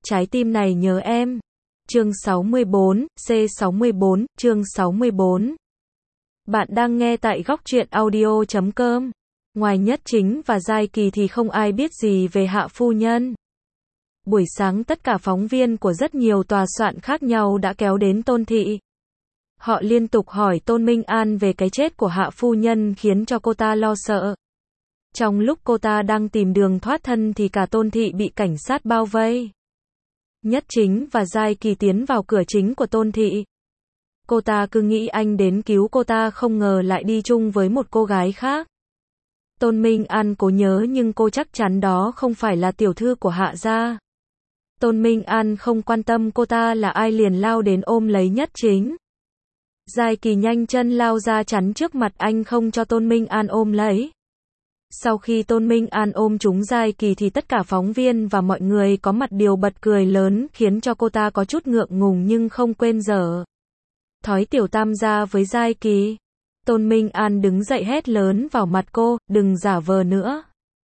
trái tim này nhớ em. Chương 64, C64, chương 64. Bạn đang nghe tại góc truyện audio.com. Ngoài Nhất Chính và Giai Kỳ thì không ai biết gì về Hạ phu nhân. Buổi sáng tất cả phóng viên của rất nhiều tòa soạn khác nhau đã kéo đến Tôn thị. Họ liên tục hỏi Tôn Minh An về cái chết của Hạ phu nhân khiến cho cô ta lo sợ. Trong lúc cô ta đang tìm đường thoát thân thì cả Tôn thị bị cảnh sát bao vây. Nhất Chính và Giai Kỳ tiến vào cửa chính của Tôn thị. Cô ta cứ nghĩ anh đến cứu cô ta, không ngờ lại đi chung với một cô gái khác. Tôn Minh An cố nhớ nhưng cô chắc chắn đó không phải là tiểu thư của Hạ gia. Tôn Minh An không quan tâm cô ta là ai, liền lao đến ôm lấy Nhất Chính. Giai Kỳ nhanh chân lao ra chắn trước mặt anh không cho Tôn Minh An ôm lấy. Sau khi Tôn Minh An ôm trúng Giai Kỳ thì tất cả phóng viên và mọi người có mặt đều bật cười lớn, khiến cho cô ta có chút ngượng ngùng nhưng không quên dở thói tiểu tam gia với Giai Kỳ. Tôn Minh An đứng dậy hét lớn vào mặt cô, đừng giả vờ nữa.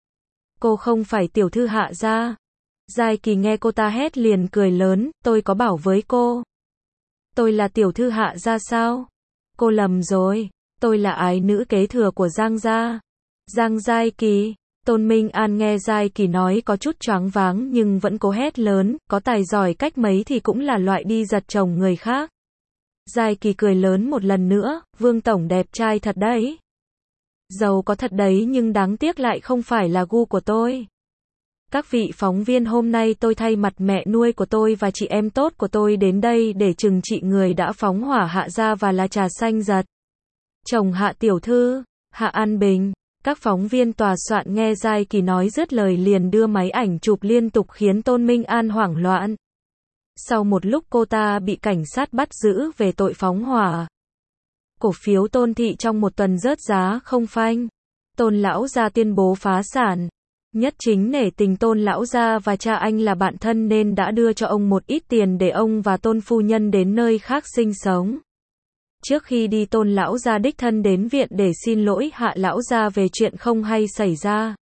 Cô không phải tiểu thư Hạ gia. Giai Kỳ nghe cô ta hét liền cười lớn, tôi có bảo với cô. Tôi là tiểu thư Hạ gia sao? Cô lầm rồi, tôi là ái nữ kế thừa của Giang gia. Giang Giai Kỳ. Tôn Minh An nghe Giai Kỳ nói có chút choáng váng nhưng vẫn cố hét lớn, có tài giỏi cách mấy thì cũng là loại đi giật chồng người khác. Giai Kỳ cười lớn một lần nữa, Vương tổng đẹp trai thật đấy. Giàu có thật đấy nhưng đáng tiếc lại không phải là gu của tôi. Các vị phóng viên, hôm nay tôi thay mặt mẹ nuôi của tôi và chị em tốt của tôi đến đây để trừng trị người đã phóng hỏa Hạ gia và lá trà xanh giật chồng Hạ tiểu thư, Hạ An Bình. Các phóng viên tòa soạn nghe Giai Kỳ nói dứt lời liền đưa máy ảnh chụp liên tục khiến Tôn Minh An hoảng loạn. Sau một lúc cô ta bị cảnh sát bắt giữ về tội phóng hỏa. Cổ phiếu Tôn thị trong một tuần rớt giá không phanh. Tôn lão gia tuyên bố phá sản. Nhất Chính nể tình Tôn lão gia và cha anh là bạn thân nên đã đưa cho ông một ít tiền để ông và Tôn phu nhân đến nơi khác sinh sống. Trước khi đi Tôn lão gia đích thân đến viện để xin lỗi Hạ lão gia về chuyện không hay xảy ra.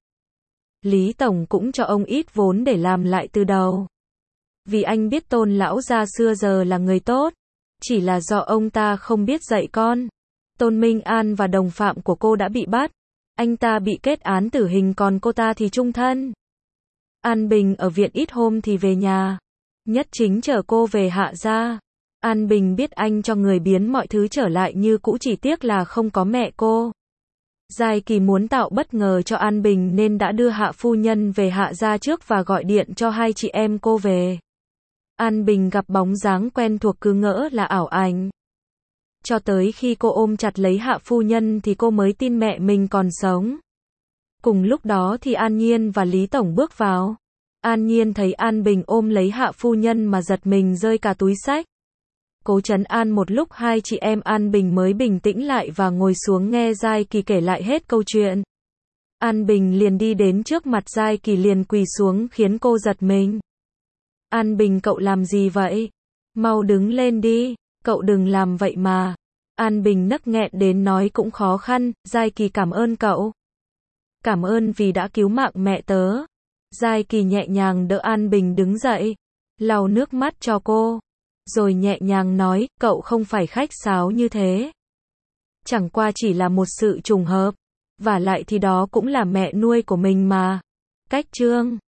Lý tổng cũng cho ông ít vốn để làm lại từ đầu. Vì anh biết Tôn lão gia xưa giờ là người tốt, chỉ là do ông ta không biết dạy con. Tôn Minh An và đồng phạm của cô đã bị bắt. Anh ta bị kết án tử hình còn cô ta thì chung thân. An Bình ở viện ít hôm thì về nhà. Nhất Chính chở cô về Hạ gia. An Bình biết anh cho người biến mọi thứ trở lại như cũ, chỉ tiếc là không có mẹ cô. Giai Kỳ muốn tạo bất ngờ cho An Bình nên đã đưa Hạ phu nhân về Hạ gia trước và gọi điện cho hai chị em cô về. An Bình gặp bóng dáng quen thuộc cứ ngỡ là ảo ảnh. Cho tới khi cô ôm chặt lấy Hạ phu nhân thì cô mới tin mẹ mình còn sống. Cùng lúc đó thì An Nhiên và Lý tổng bước vào. An Nhiên thấy An Bình ôm lấy Hạ phu nhân mà giật mình rơi cả túi xách. Cố trấn an một lúc hai chị em An Bình mới bình tĩnh lại và ngồi xuống nghe Giai Kỳ kể lại hết câu chuyện. An Bình liền đi đến trước mặt Giai Kỳ liền quỳ xuống khiến cô giật mình. An Bình, cậu làm gì vậy? Mau đứng lên đi, cậu đừng làm vậy mà. An Bình nấc nghẹn đến nói cũng khó khăn, Giai Kỳ cảm ơn cậu. Cảm ơn vì đã cứu mạng mẹ tớ. Giai Kỳ nhẹ nhàng đỡ An Bình đứng dậy, lau nước mắt cho cô. Rồi nhẹ nhàng nói, cậu không phải khách sáo như thế. Chẳng qua chỉ là một sự trùng hợp. Vả lại thì đó cũng là mẹ nuôi của mình mà. Cách chương